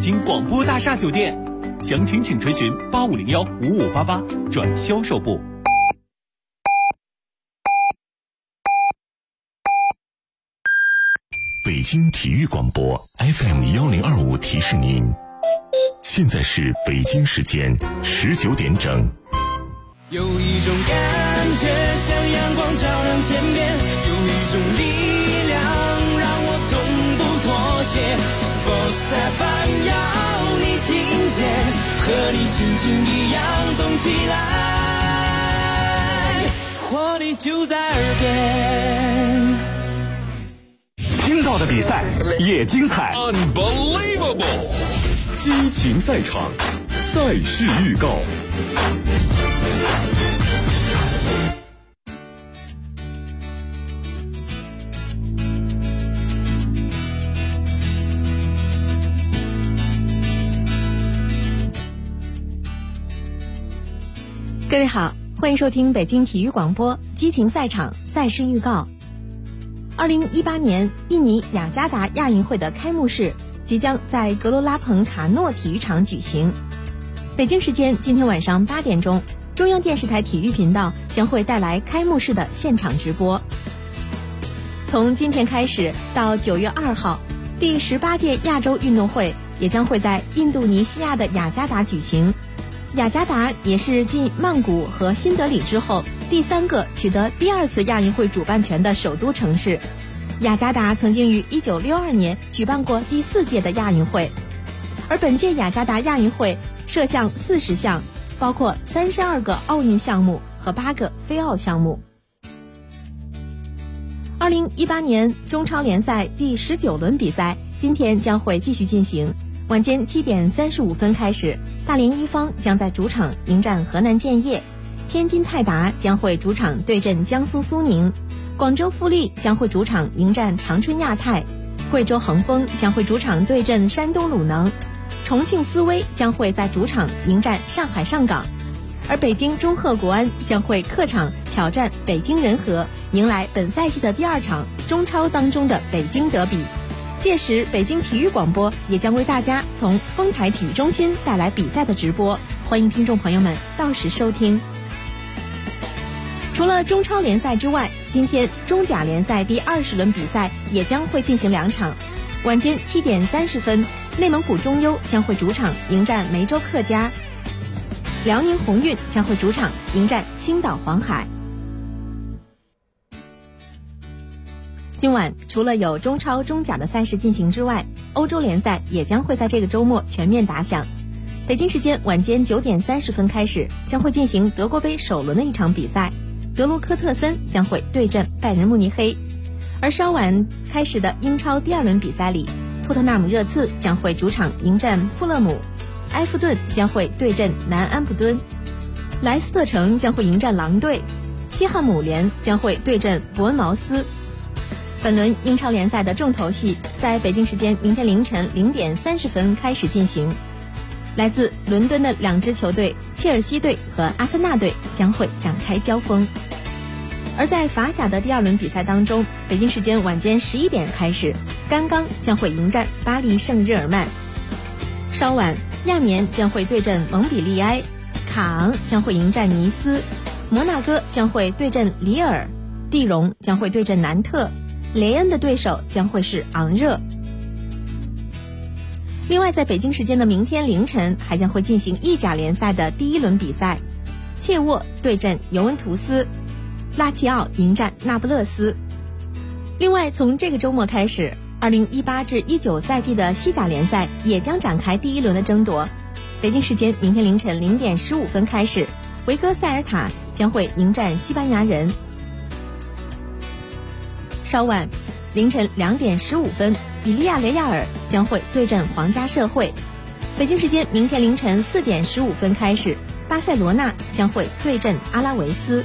京广播大厦酒店，详情请垂询85015588转销售部。 北京体育广播 FM1025提示您，现在是北京时间19点整。 有一种感觉像阳光照亮天边，有一种力量让我从不妥协。Sports FM 要你听见，和你心情一样动起来，活力就在耳边。 听到的比赛也精彩 Unbelievable， 激情赛场，赛事预告。 各位好，欢迎收听北京体育广播激情赛场赛事预告。2018年印尼雅加达亚运会的开幕式即将在格罗拉彭卡诺体育场举行。北京时间今天晚上8点钟，中央电视台体育频道将会带来开幕式的现场直播。从今天开始到9月2号，第18届亚洲运动会也将会在印度尼西亚的雅加达举行。雅加达也是继曼谷和新德里之后第3个取得第2次亚运会主办权的首都城市。雅加达曾经于1962年举办过第4届的亚运会，而本届雅加达亚运会设项40项，包括32个奥运项目和8个非奥项目。2018年中超联赛第19轮比赛今天将会继续进行，晚间7点35分开始，大连一方将在主场迎战河南建业，天津泰达将会主场对阵江苏苏宁，广州富力将会主场迎战长春亚泰，贵州恒丰将会主场对阵山东鲁能，重庆斯威将会在主场迎战上海上港，而北京中赫国安将会客场挑战北京人和，迎来本赛季的第2场中超当中的北京德比。届时北京体育广播也将为大家从丰台体育中心带来比赛的直播，欢迎听众朋友们到时收听。除了中超联赛之外，今天中甲联赛第20轮比赛也将会进行2场。晚间7点30分，内蒙古中优将会主场迎战梅州客家，辽宁宏运将会主场迎战青岛黄海。今晚除了有中超、中甲的赛事进行之外，欧洲联赛也将会在这个周末全面打响。北京时间晚间9点30分开始，将会进行德国杯首轮的一场比赛，德罗科特森将会对阵拜仁慕尼黑。而稍晚开始的英超第2轮比赛里，托特纳姆热刺将会主场迎战富勒姆，埃弗顿将会对阵南安普敦，莱斯特城将会迎战狼队，西汉姆联将会对阵伯恩茅斯。本轮英超联赛的重头戏在北京时间明天凌晨0点30分开始进行，来自伦敦的2支球队切尔西队和阿森纳队将会展开交锋。而在法甲的第2轮比赛当中，北京时间晚间11点开始，甘刚将会迎战巴黎圣日耳曼，稍晚亚眠将会对阵蒙彼利埃，卡昂将会迎战尼斯，摩纳哥将会对阵里尔，蒂荣将会对阵南特，雷恩的对手将会是昂热。另外在北京时间的明天凌晨还将会进行意甲联赛的第1轮比赛，切沃对阵尤文图斯，拉齐奥迎战那不勒斯。另外从这个周末开始，2018至19赛季的西甲联赛也将展开第1轮的争夺。北京时间明天凌晨0点15分开始，维戈塞尔塔将会迎战西班牙人。稍晚凌晨2点15分，比利亚雷亚尔将会对阵皇家社会。北京时间明天凌晨4点15分开始，巴塞罗那将会对阵阿拉维斯。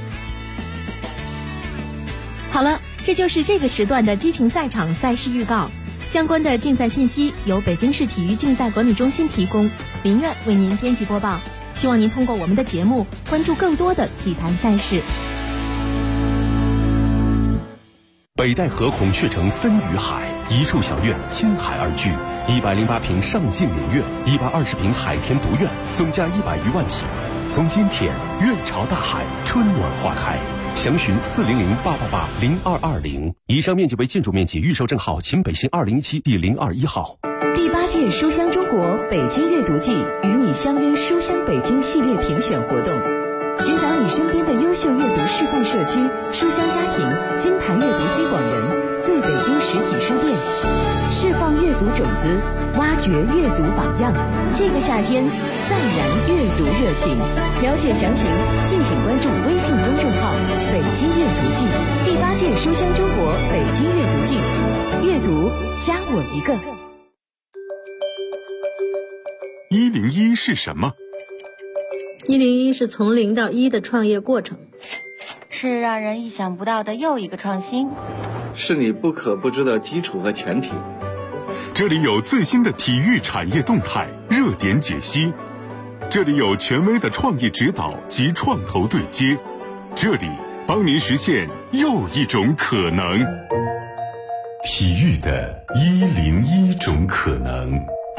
好了，这就是这个时段的激情赛场赛事预告。相关的竞赛信息由北京市体育竞赛管理中心提供，林苑为您编辑播报。希望您通过我们的节目关注更多的体坛赛事。 北戴河孔雀城森与海，一处小院亲海而居，108平上净陵苑，120平海天独院，总价100余万起。从今天，院朝大海，春暖花开。详询400-888-0220。以上面积为建筑面积，预售证号秦北新207第021号。 第8届书香中国北京阅读季与你相约书香北京系列评选活动，寻找你身边的优秀阅读示范社区、书香家庭、金牌阅读推广人、最北京实体书店，释放阅读种子，挖掘阅读榜样。这个夏天，再燃阅读热情。了解详情，敬请关注微信公众号“北京阅读季”。第8届书香中国北京阅读季，阅读加我一个。 101是什么 ？101是从0到1的创业过程， 是让人意想不到的又一个创新， 是你不可不知的基础和前提。 这里有最新的体育产业动态热点解析，这里有权威的创意指导及创投对接，这里帮您实现又一种可能。 体育的101种可能。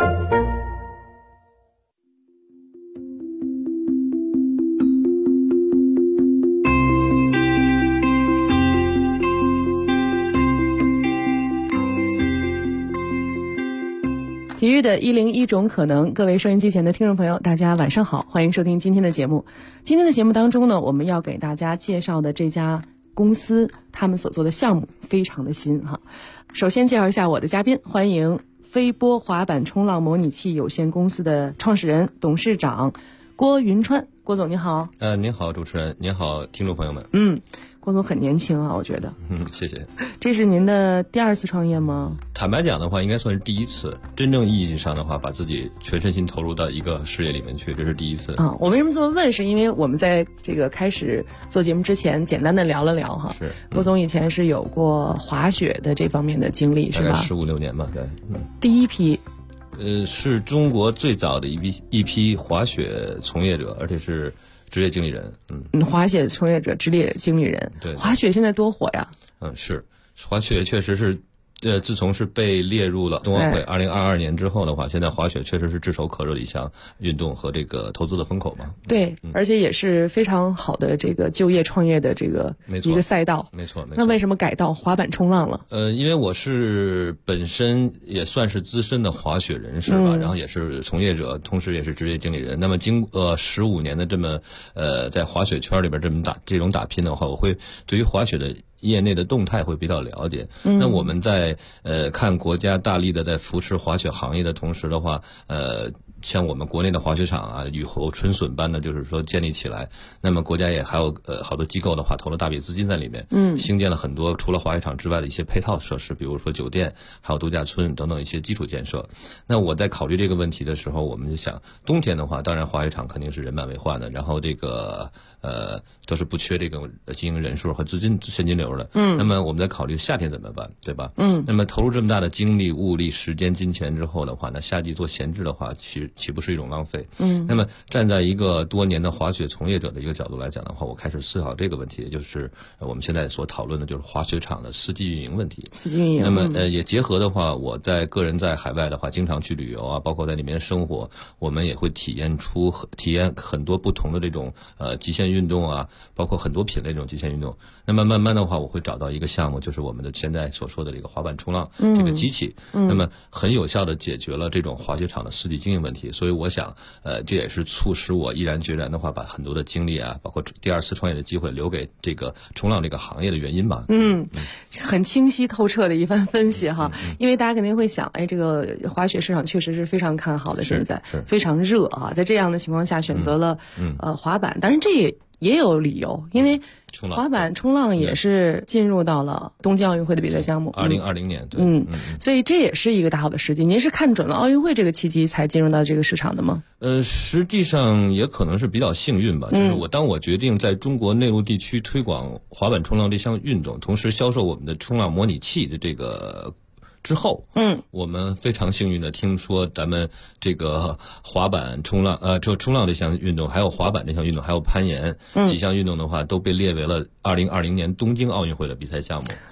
体育的101种可能，各位收音机前的听众朋友，大家晚上好，欢迎收听今天的节目。今天的节目当中呢，我们要给大家介绍的这家公司，他们所做的项目非常的新哈。首先介绍一下我的嘉宾，欢迎飞波滑板冲浪模拟器有限公司的创始人、董事长郭云川。郭总您好。 您好主持人，您好听众朋友们。 郭总很年轻啊，我觉得。 谢谢。 这是您的第2次创业吗？ 坦白讲的话，应该算是第1次，真正意义上的话，把自己全身心投入到一个事业里面去，这是第1次。 我为什么这么问？是因为我们在这个开始做节目之前，简单的聊了聊哈。 是。 郭总以前是有过滑雪的这方面的经历，是吧？ 大概15、16年吧，对。 第一批。 是中国最早的一批滑雪从业者，而且是职业经理人。 滑雪从业者、职业经理人。 对。 滑雪现在多火呀！ 是，滑雪确实是。自从是被列入了冬奥会2022年之后的话，现在滑雪确实是炙手可热的一项运动和这个投资的风口嘛。 对，而且也是非常好的这个就业创业的这个一个赛道。 没错。 那为什么改到滑板冲浪了？ 因为我是本身也算是资深的滑雪人士吧，然后也是从业者，同时也是职业经理人。那么经过15年的这么在滑雪圈里边这种打拼的话，我会对于滑雪的业内的动态会比较了解。那我们在看国家大力的在扶持滑雪行业的同时的话，像我们国内的滑雪场啊，雨后春笋般的就是说建立起来。那么国家也还有好多机构的话投了大笔资金在里面，兴建了很多除了滑雪场之外的一些配套设施，比如说酒店，还有度假村等等一些基础建设。那我在考虑这个问题的时候，我们就想，冬天的话，当然滑雪场肯定是人满为患的，然后这个都是不缺这个经营人数和现金流的。那么我们在考虑夏天怎么办，对吧？那么投入这么大的精力、物力、时间、金钱之后的话，那夏季做闲置的话，岂不是一种浪费？那么站在一个多年的滑雪从业者的一个角度来讲的话，我开始思考这个问题，也就是我们现在所讨论的就是滑雪场的4季运营问题。 4季运营。 那么也结合的话，我在个人在海外的话，经常去旅游啊，包括在里面生活，我们也会体验很多不同的这种极限运动啊，包括很多品类这种极限运动。那么慢慢的话，我会找到一个项目，就是我们的现在所说的这个滑板冲浪这个机器，那么很有效的解决了这种滑雪场的4季经营问题。所以我想，这也是促使我毅然决然的话，把很多的精力啊，包括第2次创业的机会留给这个冲浪这个行业的原因吧。 很清晰透彻的一番分析哈。因为大家肯定会想，这个滑雪市场确实是非常看好的，现在非常热啊。在这样的情况下，选择了滑板，当然这也有理由，因为滑板冲浪也是进入到了东京奥运会的比赛项目。 2020年，对。 所以这也是一个大好的时机。您是看准了奥运会这个契机才进入到这个市场的吗？ 实际上也可能是比较幸运吧。就是当我决定在中国内陆地区推广滑板冲浪这项运动，同时销售我们的冲浪模拟器的这个之后，我们非常幸运的听说咱们这个滑板冲浪冲浪这项运动，还有滑板这项运动，还有攀岩几项运动的话，都被列为了2020年东京奥运会的比赛项目。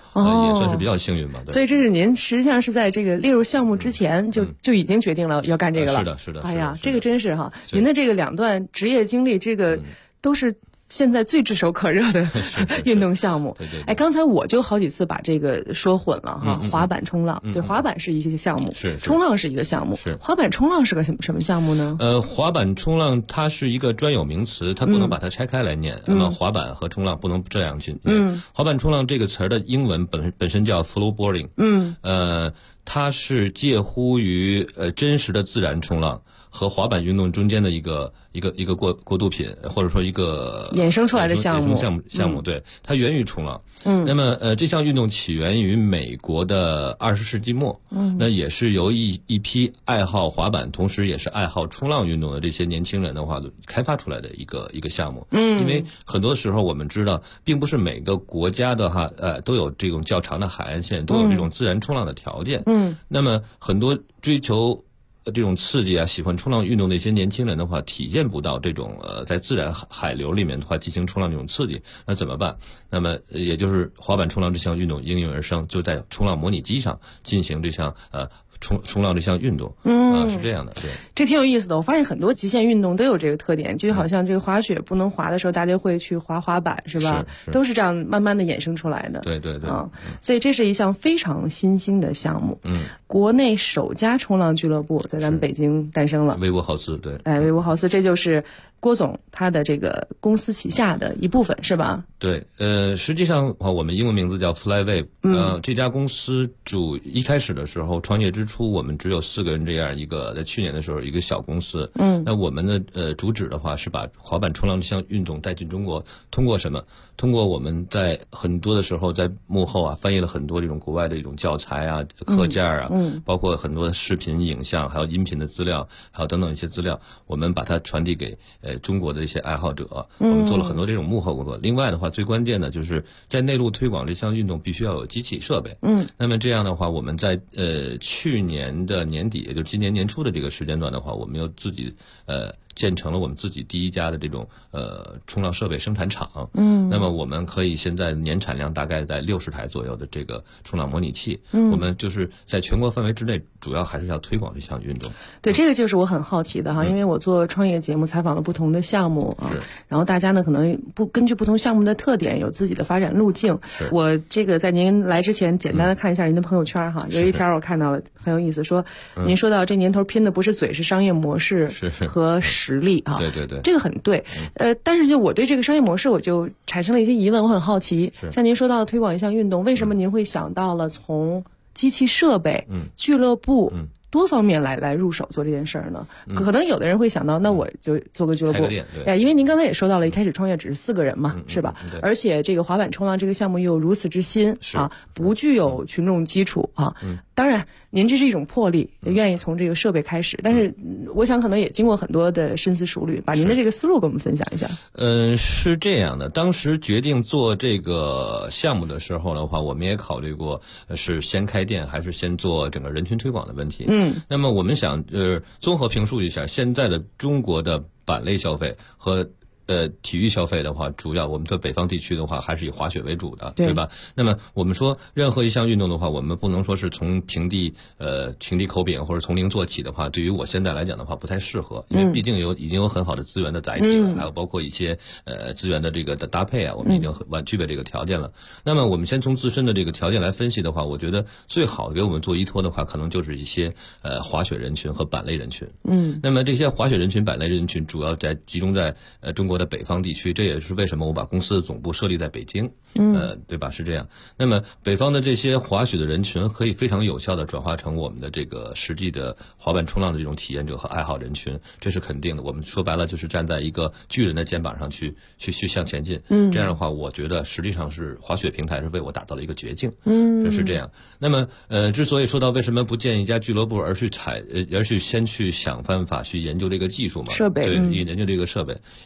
也算是比较幸运吧。 所以这是您实际上是在这个列入项目之前就已经决定了要干这个了。 是的。 哎呀，这个真是哈，您的这个2段职业经历，这个都是现在最炙手可热的运动项目。 对。 哎，刚才我就好几次把这个说混了哈，滑板、冲浪，对，滑板是一个项目，冲浪是一个项目，滑板、冲浪是个什么项目呢？ 滑板、冲浪它是一个专有名词，它不能把它拆开来念。那么滑板和冲浪不能这样去念。滑板、冲浪这个词儿的英文本身叫 flowboarding。它是介乎于真实的自然冲浪和滑板运动中间的一个过渡品，或者说一个衍生出来的项目。对，它源于冲浪。那么这项运动起源于美国的20世纪末。那也是由一批爱好滑板，同时也是爱好冲浪运动的这些年轻人的话开发出来的一个项目。因为很多时候我们知道，并不是每个国家的都有这种较长的海岸线，都有这种自然冲浪的条件。那么很多追求这种刺激喜欢冲浪运动的一些年轻人的话，体验不到这种在自然海流里面的话进行冲浪这种刺激，那怎么办？那么也就是滑板冲浪这项运动应运而生，就在冲浪模拟机上进行这项冲浪这项运动。是这样的。对， 这挺有意思的。我发现很多极限运动都有这个特点，就好像这个滑雪不能滑的时候，大家会去滑滑板，是吧？都是这样慢慢的衍生出来的。 对。 所以这是一项非常新兴的项目。国内首家冲浪俱乐部在咱们北京诞生了。 威沃豪斯，对。 威沃豪斯，这就是郭总他的这个公司旗下的一部分，是吧？ 对，实际上我们英文名字叫 Flywave。这家公司一开始的时候，创业之初，我们只有4个人这样一个，在去年的时候一个小公司。那我们的主旨的话是把滑板冲浪这项运动带进中国，通过什么？通过我们在很多的时候在幕后翻译了很多这种国外的一种教材课件包括很多的视频、影像，还有音频的资料，还有等等一些资料，我们把它传递给中国的一些爱好者。我们做了很多这种幕后工作。另外的话，最关键的就是在内陆推广这项运动必须要有机器设备。那么这样的话，我们在去年的年底，也就是今年年初的这个时间段的话，我们又自己建成了我们自己第一家的这种冲浪设备生产厂。那么我们可以现在年产量大概在60台左右的这个冲浪模拟器。我们就是在全国范围之内，主要还是要推广这项运动。 对，这个就是我很好奇的因为我做创业节目采访了不同的项目然后大家呢可能根据不同项目的特点有自己的发展路径。我这个在您来之前简单的看一下您的朋友圈有一条我看到了很有意思，说您说到这年头拼的不是嘴，是商业模式和实力对， 这个很对。但是就我对这个商业模式我就产生了一些疑问，我很好奇，像您说到的推广一项运动，为什么您会想到了从机器设备、俱乐部多方面来入手做这件事儿呢？可能有的人会想到，那我就做个俱乐部。因为您刚才也说到了，一开始创业只是4个人嘛，是吧？而且这个滑板冲浪这个项目又有如此之新不具有群众基础当然，您这是一种魄力，也愿意从这个设备开始。但是，我想可能也经过很多的深思熟虑，把您的这个思路跟我们分享一下。 是这样的，当时决定做这个项目的时候的话，我们也考虑过是先开店还是先做整个人群推广的问题。那么我们想综合评述一下现在的中国的板类消费和体育消费的话，主要我们说北方地区的话还是以滑雪为主的，对吧？那么我们说任何一项运动的话，我们不能说是从平地口饼或者从零做起的话，对于我现在来讲的话不太适合，因为毕竟已经有很好的资源的载体了，还有包括一些资源的这个的搭配我们已经具备这个条件了。那么我们先从自身的这个条件来分析的话，我觉得最好给我们做依托的话，可能就是一些滑雪人群和板类人群。那么这些滑雪人群、板类人群主要集中在中国的北方地区，这也是为什么我把公司的总部设立在北京，对吧？是这样。那么北方的这些滑雪的人群可以非常有效的转化成我们的这个实际的滑板冲浪的这种体验者和爱好人群，这是肯定的。我们说白了就是站在一个巨人的肩膀上去向前进。这样的话，我觉得实际上是滑雪平台是为我打造了一个绝境。是这样。那么之所以说到为什么不建一家俱乐部，而是先去想办法去研究这个技术嘛， 设备， 对，研究这个设备，因为在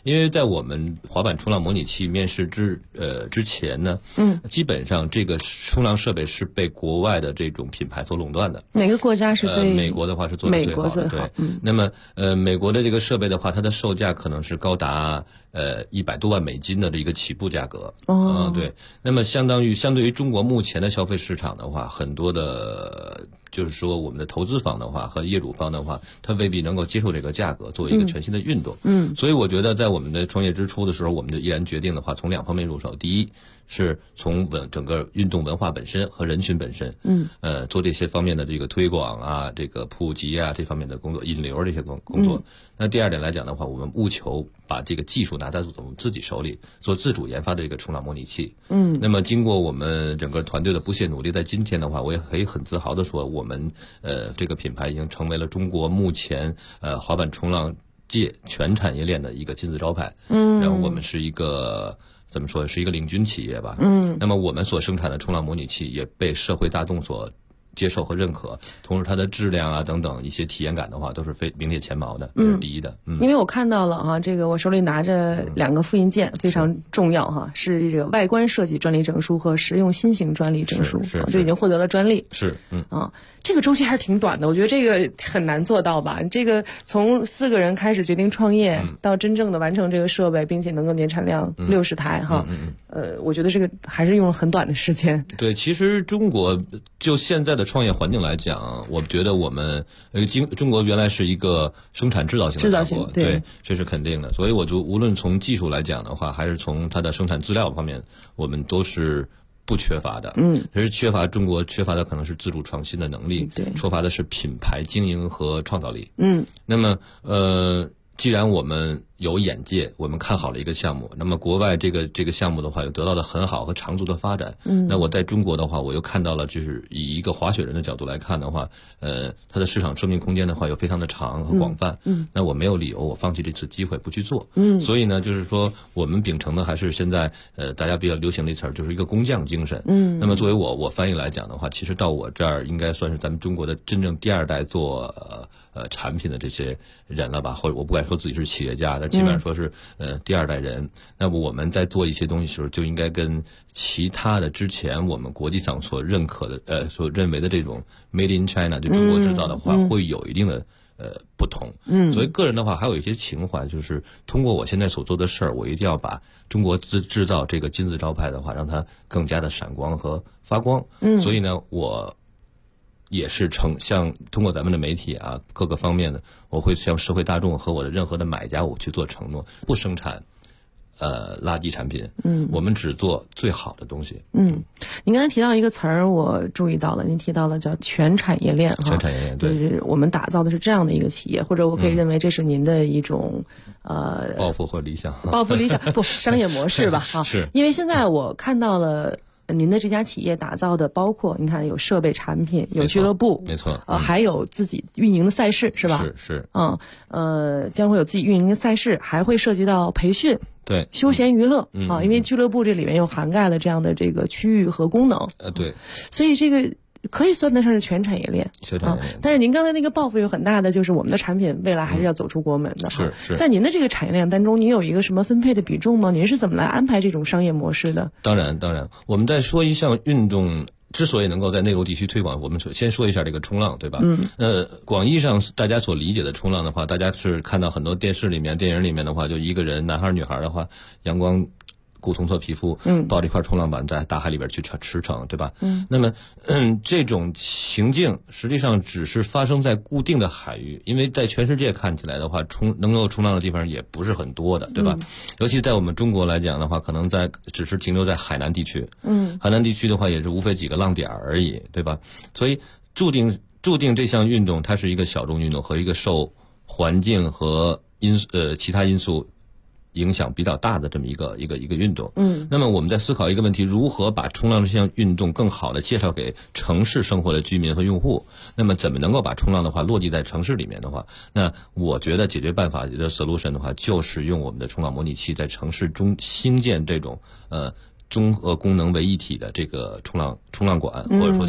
在我们滑板冲浪模拟器面世之前呢，基本上这个冲浪设备是被国外的这种品牌所垄断的。 哪个国家是最？ 美国的话是做的最好的，对。那么美国的这个设备的话，它的售价可能是高达100多万美金的一个起步价格。对。那么相对于中国目前的消费市场的话，很多的就是说我们的投资方的话和业主方的话，他未必能够接受这个价格作为一个全新的运动。所以我觉得在我们的创业之初的时候，我们就毅然决定的话，从2方面入手。第一是从整个运动文化本身和人群本身，做这些方面的这个推广啊，这个普及啊，这方面的工作，引流这些工作。那第二点来讲的话，我们务求把这个技术拿在我们自己手里，做自主研发的这个冲浪模拟器。那么经过我们整个团队的不懈努力，在今天的话，我也可以很自豪的说，我们这个品牌已经成为了中国目前滑板冲浪界全产业链的一个金字招牌。然后我们是一个怎么说，是一个领军企业吧。那么我们所生产的冲浪模拟器也被社会大众所接受和认可，同时它的质量啊等等一些体验感的话，都是名列前茅的，这是第一的。 因为我看到了哈，这个我手里拿着2个复印件，非常重要哈，是这个外观设计专利证书和实用新型专利证书，就已经获得了专利。这个周期还是挺短的，我觉得这个很难做到吧？这个从4个人开始决定创业，到真正的完成这个设备，并且能够年产量60台哈，我觉得这个还是用了很短的时间。 对，其实中国就现在的创业环境来讲，我觉得我们中国原来是一个生产制造型的大国，对，这是肯定的。所以我就无论从技术来讲的话，还是从它的生产资料方面，我们都是不缺乏的。其实中国缺乏的可能是自主创新的能力，缺乏的是品牌经营和创造力。那么既然我们有眼界，我们看好了一个项目，那么国外这个项目的话，又得到了很好和长足的发展。那我在中国的话，我又看到了，就是以一个滑雪人的角度来看的话，它的市场生命空间的话又非常的长和广泛。那我没有理由我放弃这次机会不去做。所以呢，就是说我们秉承的还是现在大家比较流行的一词儿，就是一个工匠精神。那么作为我翻译来讲的话，其实到我这儿应该算是咱们中国的真正第2代做产品的这些人了吧，或者我不敢说自己是企业家，但基本上说是第2代人。那么我们在做一些东西的时候，就应该跟其他的之前我们国际上所认可的所认为的这种 Made in China 就中国制造的话，会有一定的不同。所以个人的话还有一些情怀，就是通过我现在所做的事儿，我一定要把中国制造这个金字招牌的话，让它更加的闪光和发光。所以呢，我也是像通过咱们的媒体啊，各个方面的，我会向社会大众和我的任何的买家，我去做承诺，不生产垃圾产品。我们只做最好的东西。 您刚才提到一个词儿，我注意到了，您提到了叫全产业链哈。 全产业链，对， 就是我们打造的是这样的一个企业，或者我可以认为这是您的一种抱负或理想。 抱负理想不商业模式吧？ 是， 因为现在我看到了。您的这家企业打造的包括你看有设备产品，有俱乐部， 没错， 还有自己运营的赛事，是吧？ 是， 将会有自己运营的赛事，还会涉及到培训， 对， 休闲娱乐因为俱乐部这里面又涵盖了这样的这个区域和功能， 对， 所以这个可以算得上是全产业链。但是您刚才那个抱负有很大的，就是我们的产品未来还是要走出国门的。 是在您的这个产业链当中，您有一个什么分配的比重吗？您是怎么来安排这种商业模式的？ 当然，我们在说一项运动之所以能够在内陆地区推广，我们先说一下这个冲浪，对吧？广义上大家所理解的冲浪的话，大家是看到很多电视里面、电影里面的话，就一个人，男孩女孩的话，阳光古铜色皮肤，抱着一块冲浪板在大海里边去驰骋，对吧？那么这种情境实际上只是发生在固定的海域，因为在全世界看起来的话，能够冲浪的地方也不是很多的，对吧？尤其在我们中国来讲的话，可能只是停留在海南地区，海南地区的话也是无非几个浪点而已，对吧？所以注定这项运动它是一个小众运动和一个受环境和其他因素影响比较大的这么一个运动。那么我们在思考一个问题，如何把冲浪这项运动更好的介绍给城市生活的居民和用户？那么怎么能够把冲浪的话落地在城市里面的话，那我觉得解决办法的 solution 的话，就是用我们的冲浪模拟器在城市中兴建这种综合功能为一体的这个冲浪馆，或者说叫它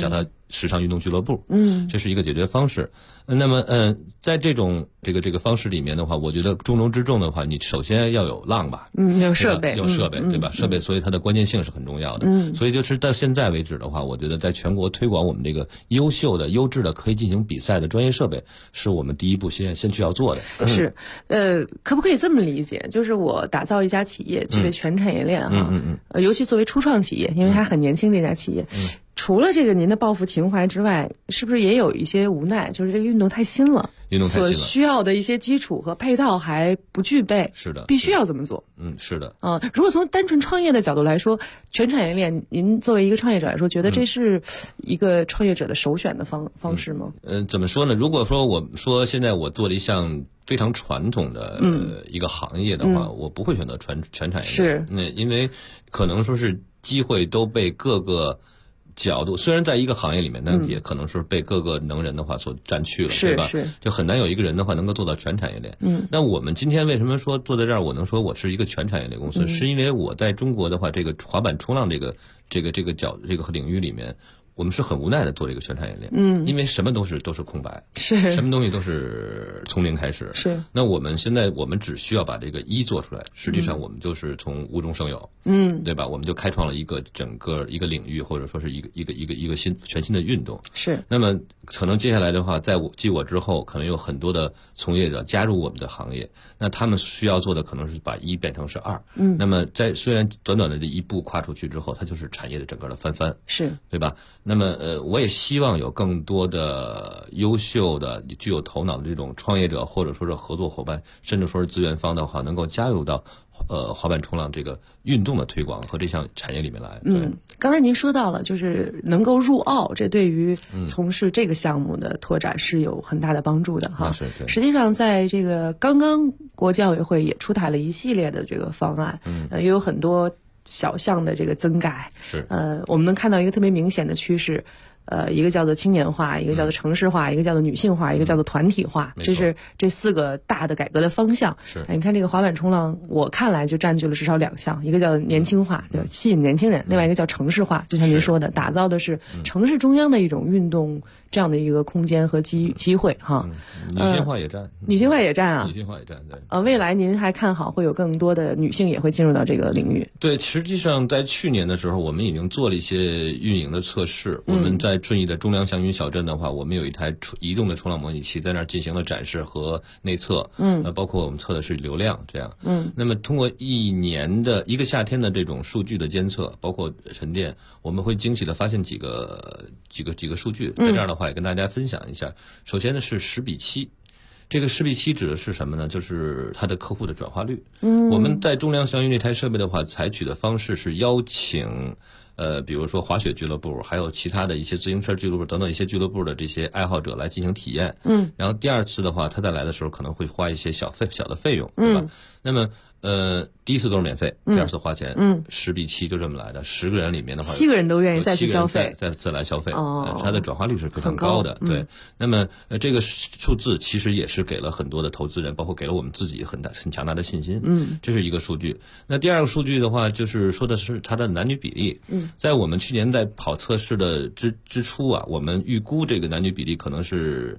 时尚运动俱乐部，这是一个解决方式。那么在这种这个方式里面的话，我觉得重中之重的话，你首先要有浪吧， 有设备， 有设备，对吧？设备，所以它的关键性是很重要的。所以就是到现在为止的话，我觉得在全国推广我们这个优秀的、优质的可以进行比赛的专业设备，是我们第一步先去要做的。 是，可不可以这么理解？就是我打造一家企业，具备全产业链尤其作为初创企业，因为它很年轻，这家企业。除了这个您的抱负情怀之外，是不是也有一些无奈？就是这个运动太新了，所需要的一些基础和配套还不具备。 是的， 必须要这么做。 是的。 如果从单纯创业的角度来说，全产业链，您作为一个创业者来说，觉得这是一个创业者的首选的方式吗？ 怎么说呢？如果说我说现在我做了一项非常传统的一个行业的话，我不会选择全产业链。是，因为可能说是机会都被各个角度，虽然在一个行业里面，那也可能是被各个能人的话所占去了，对吧？就很难有一个人的话能够做到全产业链。那我们今天为什么说坐在这儿，我能说我是一个全产业链公司，是因为我在中国的话，这个滑板冲浪这个领域里面，我们是很无奈的做这个全产业链，因为什么都是空白，什么东西都是从零开始，那我们现在只需要把这个做出来，实际上我们就是从无中生有，对吧？我们就开创了一个整个一个领域，或者说是一个全新的运动。是，那么可能接下来的话，在继我之后，可能有很多的从业者加入我们的行业，那他们需要做的可能是把1变成是2，那么在虽然短短的这一步跨出去之后，它就是产业的整个的翻番，是对吧？那么我也希望有更多的优秀的、具有头脑的这种创业者，或者说是合作伙伴，甚至说是资源方的话，能够加入到滑板冲浪这个运动的推广和这项产业里面来。对， 刚才您说到了，就是能够入奥，这对于从事这个项目的拓展是有很大的帮助的哈。 是，对。 实际上，在这个刚刚国际奥委会也出台了一系列的这个方案，也有很多小项的这个增改。是，我们能看到一个特别明显的趋势。一个叫做青年化，一个叫做城市化，一个叫做女性化，一个叫做团体化，这是这4个大的改革的方向。是，你看这个滑板冲浪，我看来就占据了至少2项，一个叫年轻化，就吸引年轻人；另外一个叫城市化，就像您说的，打造的是城市中央的一种运动这样的一个空间和机会哈。 女性化也占， 女性化也占啊， 女性化也占，对。 未来您还看好会有更多的女性也会进入到这个领域？ 对，实际上在去年的时候，我们已经做了一些运营的测试。我们在顺义的中粮祥云小镇的话，我们有一台移动的冲浪模拟器，在那儿进行了展示和内测。包括我们测的是流量这样。那么通过一个夏天的这种数据的监测，包括沉淀，我们会惊喜的发现几个数据，在这儿的话也跟大家分享一下。首先呢是10:7，这个10:7指的是什么呢？就是它的客户的转化率。我们在中粮祥云这台设备的话，采取的方式是邀请比如说滑雪俱乐部，还有其他的一些自行车俱乐部等等一些俱乐部的这些爱好者来进行体验。然后第2次的话，他再来的时候可能会花一些小的费用，对吧？那么第一次都是免费，第2次花钱。10:7就这么来的，10个人里面的话 ，7个人都愿意再次消费， 再次来消费。它的转化率是非常高的。对，那么这个数字其实也是给了很多的投资人，包括给了我们自己很强大的信心。这是一个数据。那第2个数据的话，就是说的是它的男女比例。在我们去年在跑测试的之初啊，我们预估这个男女比例可能是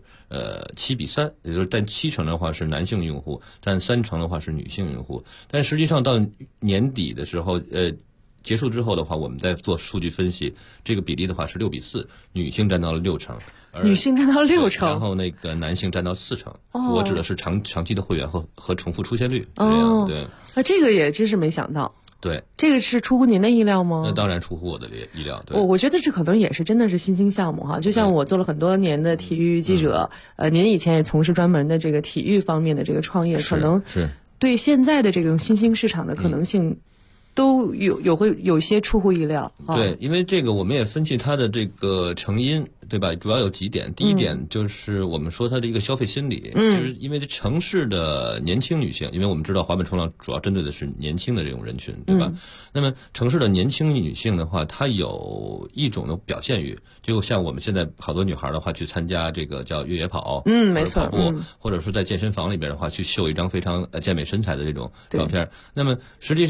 7:3，也就是占70%的话是男性用户，占30%的话是女性用户。但实际上到年底的时候，结束之后的话，我们在做数据分析，这个比例的话是6:4，女性占到了60%， 女性占到60%， 然后那个男性占到40%。我指的是长期的会员和重复出现率。这样，对。 那这个也真是没想到。 对， 这个是出乎您的意料吗？ 那当然出乎我的意料。对， 我觉得这可能也是真的是新兴项目哈。就像我做了很多年的体育记者，您以前也从事专门的这个体育方面的这个创业，可能是对现在的这种新兴市场的可能性都会有些出乎意料。 对，因为这个我们也分析它的这个成因，对吧？主要有几点。第一点就是我们说它的一个消费心理，就是因为这城市的年轻女性，因为我们知道滑板冲浪主要针对的是年轻的这种人群，对吧？那么城市的年轻女性的话，她有一种的表现欲，就像我们现在好多女孩的话去参加这个叫越野跑， 没错， 跑步，或者说在健身房里边的话去秀一张非常健美身材的这种照片。那么实际上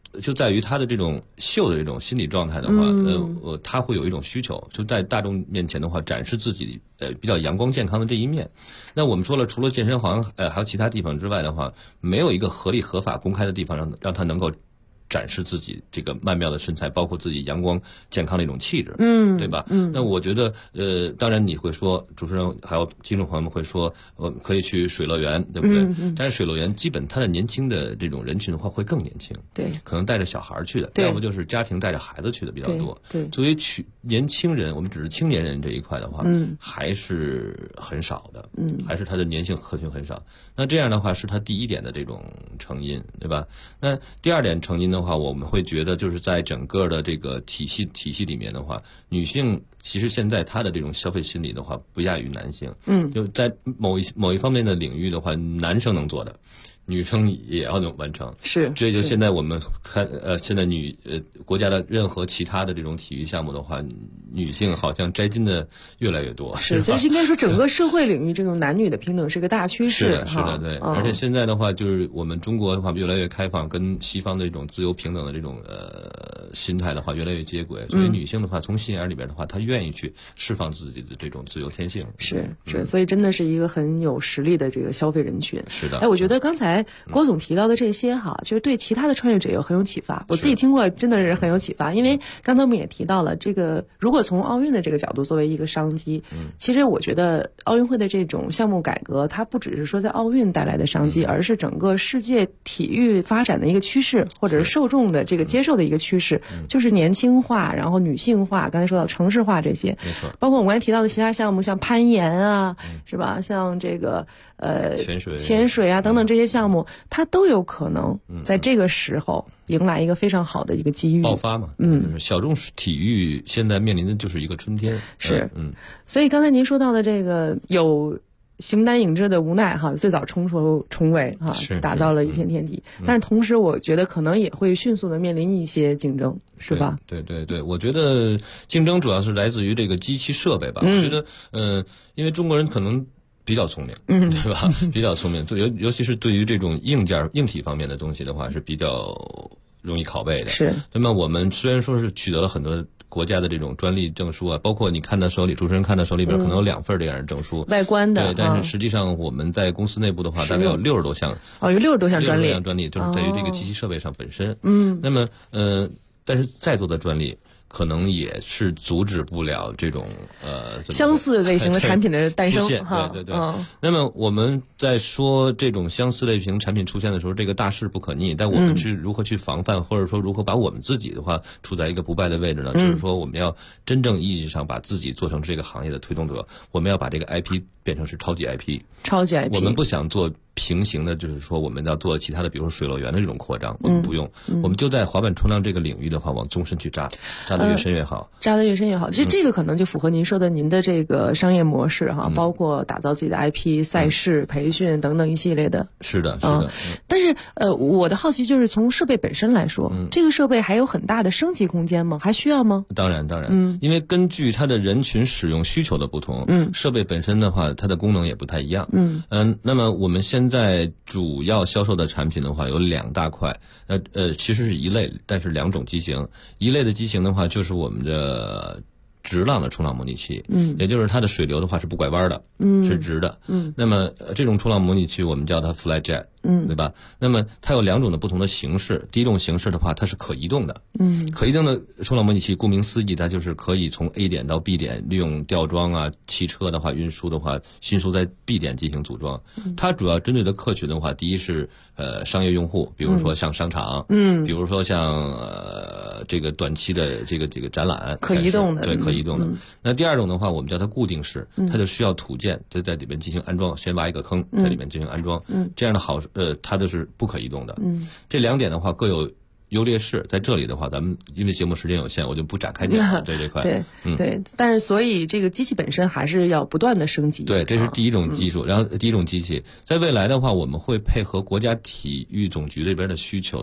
就在于他的这种秀的这种心理状态的话，他会有一种需求，就在大众面前的话展示自己比较阳光健康的这一面。那我们说了，除了健身房还有其他地方之外的话，没有一个合理合法公开的地方让他能够展示自己这个曼妙的身材，包括自己阳光健康的一种气质，对吧？那我觉得，当然你会说，主持人还有听众朋友们会说，可以去水乐园，对不对？但是水乐园基本它的年轻的这种人群的话会更年轻， 对， 可能带着小孩去的，要不就是家庭带着孩子去的比较多。 对， 作为年轻人，我们只是青年人这一块的话，还是很少的，还是他的年轻客群很少。那这样的话是他第一点的这种成因，对吧？那第二点成因的话，我们会觉得就是在整个的这个体系里面的话，女性其实现在她的这种消费心理的话不亚于男性，就在某一方面的领域的话，男生能做的，女生也要能完成。 是， 这就现在我们看现在国家的任何其他的这种体育项目的话，女性好像摘金的越来越多。 是，就是应该说整个社会领域这种男女的平等是个大趋势。 是的，对。而且现在的话，就是我们中国的话越来越开放，跟西方的这种自由平等的这种心态的话越来越接轨。所以女性的话，从心眼里边的话，她愿意去释放自己的这种自由天性。 是，所以真的是一个很有实力的这个消费人群。 是的。 我觉得刚才郭总提到的这些哈，就是对其他的创业者也很有启发。我自己听过，真的是很有启发。因为刚才我们也提到了这个，如果从奥运的这个角度作为一个商机，其实我觉得奥运会的这种项目改革，它不只是说在奥运带来的商机，而是整个世界体育发展的一个趋势，或者是受众的这个接受的一个趋势，就是年轻化，然后女性化，刚才说到城市化这些， 没错。 包括我们刚才提到的其他项目，像攀岩啊，是吧？像这个潜水啊等等这些项目，它都有可能在这个时候迎来一个非常好的一个机遇爆发嘛。就是小众体育现在面临的就是一个春天。 是，所以刚才您说到的这个有形单影只的无奈哈，最早冲出重围哈，打造了一片天地。但是同时，我觉得可能也会迅速的面临一些竞争，是吧？ 对，我觉得竞争主要是来自于这个机器设备吧。我觉得因为中国人可能比较聪明，对吧？比较聪明，尤其是对于这种硬体方面的东西的话，是比较容易拷贝的。 是。 那么我们虽然说是取得了很多国家的这种专利证书啊，包括你看到手里，主持人看到手里边可能有2份这样的证书， 外观的。 对，但是实际上我们在公司内部的话，大概有60多项。 有60多项专利。 就是在于这个机器设备上本身。那么但是再多的专利，可能也是阻止不了这种相似类型的产品的诞生。 对。那么我们在说这种相似类型产品出现的时候，这个大势不可逆，但我们如何去防范，或者说如何把我们自己的话处在一个不败的位置呢？就是说我们要真正意义上把自己做成这个行业的推动者，我们要把这个 IP 变成是超级 IP。我们不想做平行的，就是说我们要做其他的，比如说水乐园的这种扩张，我们不用，我们就在滑板冲浪这个领域的话，往纵深去扎得越深越好。 扎得越深越好。其实这个可能就符合您说的您的这个商业模式哈，包括打造自己的 IP、赛事、培训等等一系列的。 是的。 但是我的好奇就是从设备本身来说，这个设备还有很大的升级空间吗？还需要吗？ 当然。因为根据它的人群使用需求的不同，设备本身的话，它的功能也不太一样。那么我们现在主要销售的产品的话有2大块，其实是一类，但是2种机型。一类的机型的话，就是我们的直浪的冲浪模拟器，也就是它的水流的话是不拐弯的，是直的。那么这种冲浪模拟器我们叫它 FlyJet，对吧？那么它有2种的不同的形式。第一种形式的话，它是可移动的。可移动的冲浪模拟器，顾名思义，它就是可以从 A 点到 B 点，利用吊装啊、汽车的话运输的话，迅速在 B 点进行组装。它主要针对的客群的话，第一是商业用户，比如说像商场，比如说像这个短期的这个展览， 可移动的。 对，可移动的。那第2种的话，我们叫它固定式，它就需要土建，就在里面进行安装，先挖一个坑，在里面进行安装。这样的它都是不可移动的。这2点的话各有优劣势，在这里的话，咱们因为节目时间有限，我就不展开讲对这块。 对，但是所以这个机器本身还是要不断的升级。 对，这是第一种技术。然后第一种机器，在未来的话，我们会配合国家体育总局这边的需求，